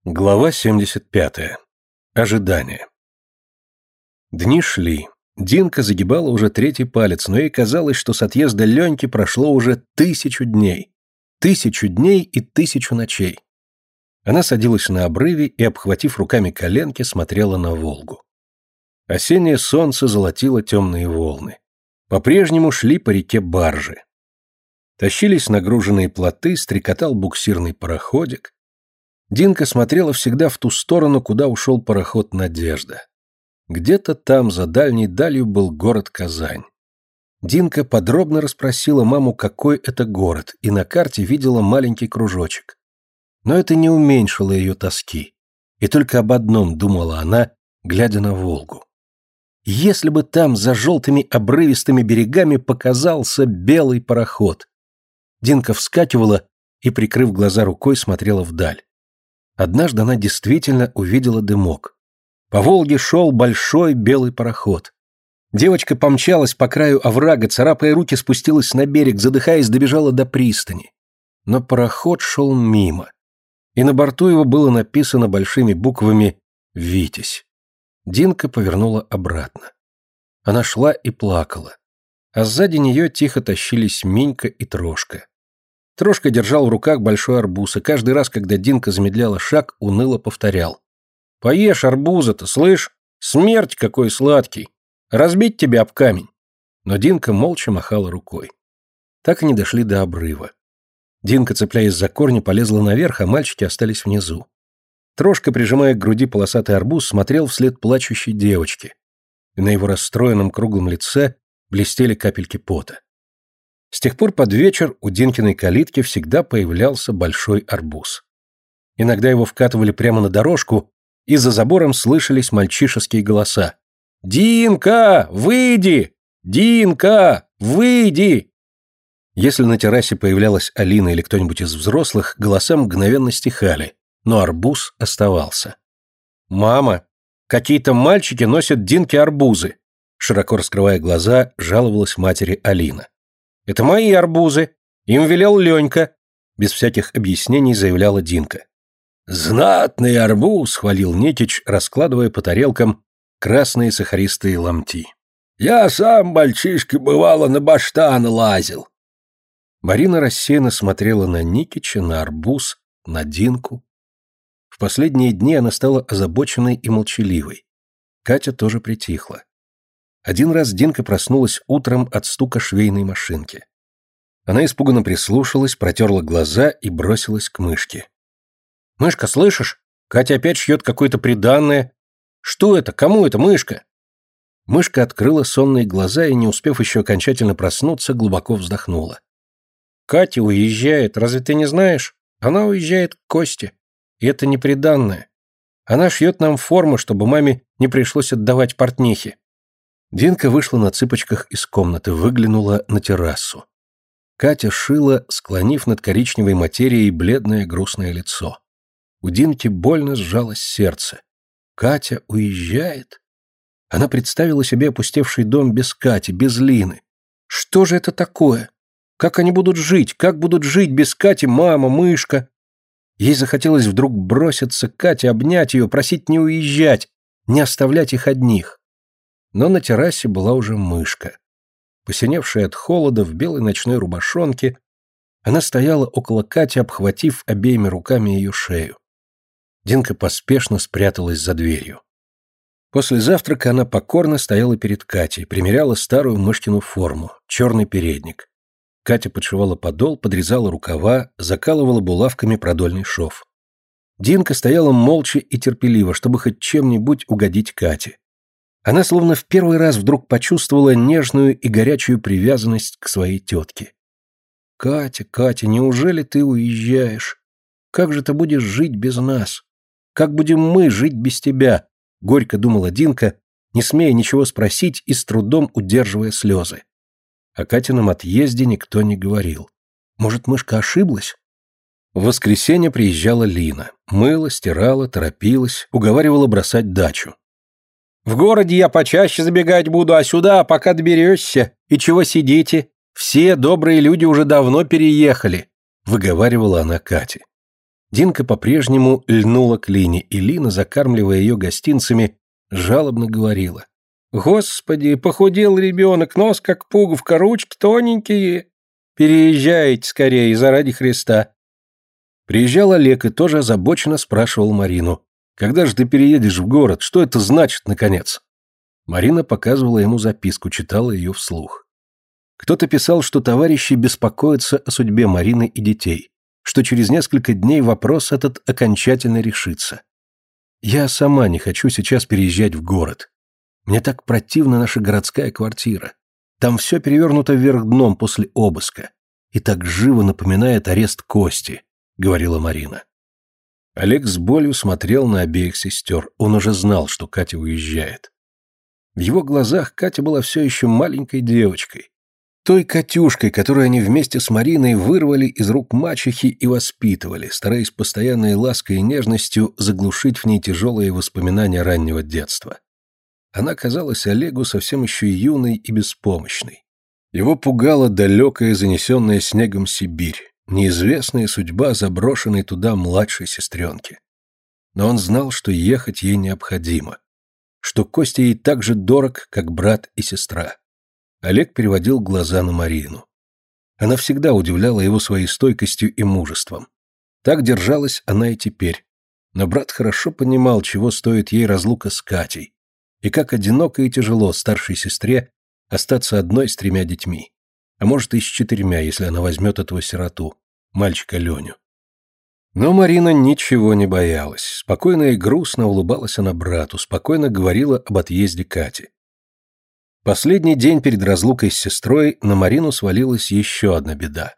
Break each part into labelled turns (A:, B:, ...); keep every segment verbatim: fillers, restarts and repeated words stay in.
A: Глава семьдесят пятая. Ожидание. Дни шли. Динка загибала уже третий палец, но ей казалось, что с отъезда Леньки прошло уже тысячу дней. Тысячу дней и тысячу ночей. Она садилась на обрыве и, обхватив руками коленки, смотрела на Волгу. Осеннее солнце золотило темные волны. По-прежнему шли по реке баржи. Тащились нагруженные плоты, стрекотал буксирный пароходик. Динка смотрела всегда в ту сторону, куда ушел пароход «Надежда». Где-то там, за дальней далью, был город Казань. Динка подробно расспросила маму, какой это город, и на карте видела маленький кружочек. Но это не уменьшило ее тоски. И только об одном думала она, глядя на Волгу. Если бы там за желтыми обрывистыми берегами показался белый пароход. Динка вскакивала и, прикрыв глаза рукой, смотрела вдаль. Однажды она действительно увидела дымок. По Волге шел большой белый пароход. Девочка помчалась по краю оврага, царапая руки, спустилась на берег, задыхаясь, добежала до пристани. Но пароход шел мимо. И на борту его было написано большими буквами «Витязь». Динка повернула обратно. Она шла и плакала. А сзади нее тихо тащились Минька и Трошка. Трошка держал в руках большой арбуз, и каждый раз, когда Динка замедляла шаг, уныло повторял. «Поешь арбуза-то, слышь? Смерть какой сладкий! Разбить тебя об камень!» Но Динка молча махала рукой. Так и не дошли до обрыва. Динка, цепляясь за корни, полезла наверх, а мальчики остались внизу. Трошка, прижимая к груди полосатый арбуз, смотрел вслед плачущей девочке. И на его расстроенном круглом лице блестели капельки пота. С тех пор под вечер у Динкиной калитки всегда появлялся большой арбуз. Иногда его вкатывали прямо на дорожку, и за забором слышались мальчишеские голоса. «Динка, выйди! Динка, выйди!» Если на террасе появлялась Алина или кто-нибудь из взрослых, голоса мгновенно стихали, но арбуз оставался. «Мама, какие-то мальчики носят Динке арбузы!» Широко раскрывая глаза, жаловалась матери Алина. «Это мои арбузы. Им велел Ленька», — без всяких объяснений заявляла Динка. «Знатный арбуз», — хвалил Никич, раскладывая по тарелкам красные сахаристые ломти. «Я сам, мальчишка, бывало, на баштан лазил». Марина рассеянно смотрела на Никича, на арбуз, на Динку. В последние дни она стала озабоченной и молчаливой. Катя тоже притихла. Один раз Динка проснулась утром от стука швейной машинки. Она испуганно прислушалась, протерла глаза и бросилась к мышке. «Мышка, слышишь? Катя опять шьет какое-то приданное. Что это? Кому это, мышка?» Мышка открыла сонные глаза и, не успев еще окончательно проснуться, глубоко вздохнула. «Катя уезжает, разве ты не знаешь? Она уезжает к Косте. И это не приданное. Она шьет нам форму, чтобы маме не пришлось отдавать портнихе». Динка вышла на цыпочках из комнаты, выглянула на террасу. Катя шила, склонив над коричневой материей бледное грустное лицо. У Динки больно сжалось сердце. Катя уезжает? Она представила себе опустевший дом без Кати, без Лины. Что же это такое? Как они будут жить? Как будут жить без Кати мама, мышка? Ей захотелось вдруг броситься к Кате, обнять ее, просить не уезжать, не оставлять их одних. Но на террасе была уже мышка. Посиневшая от холода, в белой ночной рубашонке, она стояла около Кати, обхватив обеими руками ее шею. Динка поспешно спряталась за дверью. После завтрака она покорно стояла перед Катей, примеряла старую мышкину форму, черный передник. Катя подшивала подол, подрезала рукава, закалывала булавками продольный шов. Динка стояла молча и терпеливо, чтобы хоть чем-нибудь угодить Кате. Она словно в первый раз вдруг почувствовала нежную и горячую привязанность к своей тетке. «Катя, Катя, неужели ты уезжаешь? Как же ты будешь жить без нас? Как будем мы жить без тебя?» — горько думала Динка, не смея ничего спросить и с трудом удерживая слезы. О Катином отъезде никто не говорил. Может, мышка ошиблась? В воскресенье приезжала Лина. Мыла, стирала, торопилась, уговаривала бросать дачу. «В городе я почаще забегать буду, а сюда, пока доберешься. И чего сидите? Все добрые люди уже давно переехали», — выговаривала она Кате. Динка по-прежнему льнула к Лине, и Лина, закармливая ее гостинцами, жалобно говорила: «Господи, похудел ребенок, нос как пуговка, ручки тоненькие. Переезжайте скорее, заради Христа». Приезжал Олег и тоже озабоченно спрашивал Марину: «Когда же ты переедешь в город? Что это значит, наконец?» Марина показывала ему записку, читала ее вслух. Кто-то писал, что товарищи беспокоятся о судьбе Марины и детей, что через несколько дней вопрос этот окончательно решится. Я сама не хочу сейчас переезжать в город. Мне так противна наша городская квартира. Там все перевернуто вверх дном после обыска. И так живо напоминает арест Кости, говорила Марина. Олег с болью смотрел на обеих сестер. Он уже знал, что Катя уезжает. В его глазах Катя была все еще маленькой девочкой. Той Катюшкой, которую они вместе с Мариной вырвали из рук мачехи и воспитывали, стараясь постоянной лаской и нежностью заглушить в ней тяжелые воспоминания раннего детства. Она казалась Олегу совсем еще юной и беспомощной. Его пугала далекая, занесенная снегом Сибирь, неизвестная судьба заброшенной туда младшей сестренки. Но он знал, что ехать ей необходимо, что Костя ей так же дорог, как брат и сестра. Олег переводил глаза на Марину. Она всегда удивляла его своей стойкостью и мужеством. Так держалась она и теперь. Но брат хорошо понимал, чего стоит ей разлука с Катей, и как одиноко и тяжело старшей сестре остаться одной с тремя детьми, а может и с четырьмя, если она возьмет этого сироту, мальчика Леню. Но Марина ничего не боялась. Спокойно и грустно улыбалась она брату, спокойно говорила об отъезде Кати. Последний день перед разлукой с сестрой на Марину свалилась еще одна беда.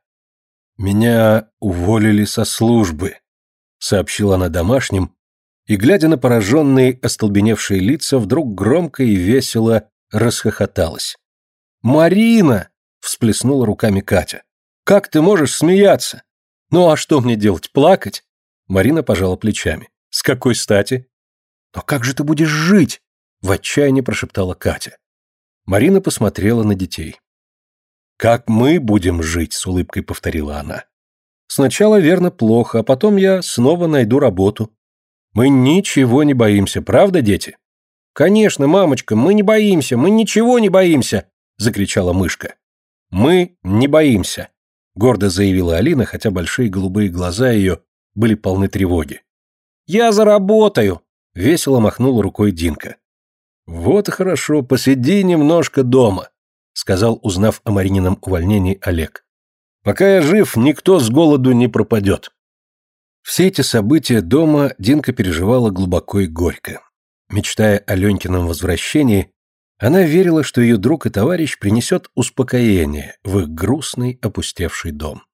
A: «Меня уволили со службы», — сообщила она домашним, и, глядя на пораженные, остолбеневшие лица, вдруг громко и весело расхохоталась. «Марина!» — всплеснула руками Катя. «Как ты можешь смеяться? Ну а что мне делать, плакать?» Марина пожала плечами. «С какой стати?» «Но как же ты будешь жить?» — в отчаянии прошептала Катя. Марина посмотрела на детей. «Как мы будем жить?» — с улыбкой повторила она. «Сначала, верно, плохо, а потом я снова найду работу. Мы ничего не боимся, правда, дети?» «Конечно, мамочка, мы не боимся, мы ничего не боимся!» — закричала мышка. «Мы не боимся», — гордо заявила Алина, хотя большие голубые глаза ее были полны тревоги. «Я заработаю!» — весело махнула рукой Динка. «Вот и хорошо, посиди немножко дома», — сказал, узнав о Маринином увольнении, Олег. «Пока я жив, никто с голоду не пропадет». Все эти события дома Динка переживала глубоко и горько. Мечтая о Ленькином возвращении, она верила, что ее друг и товарищ принесет успокоение в их грустный, опустевший дом.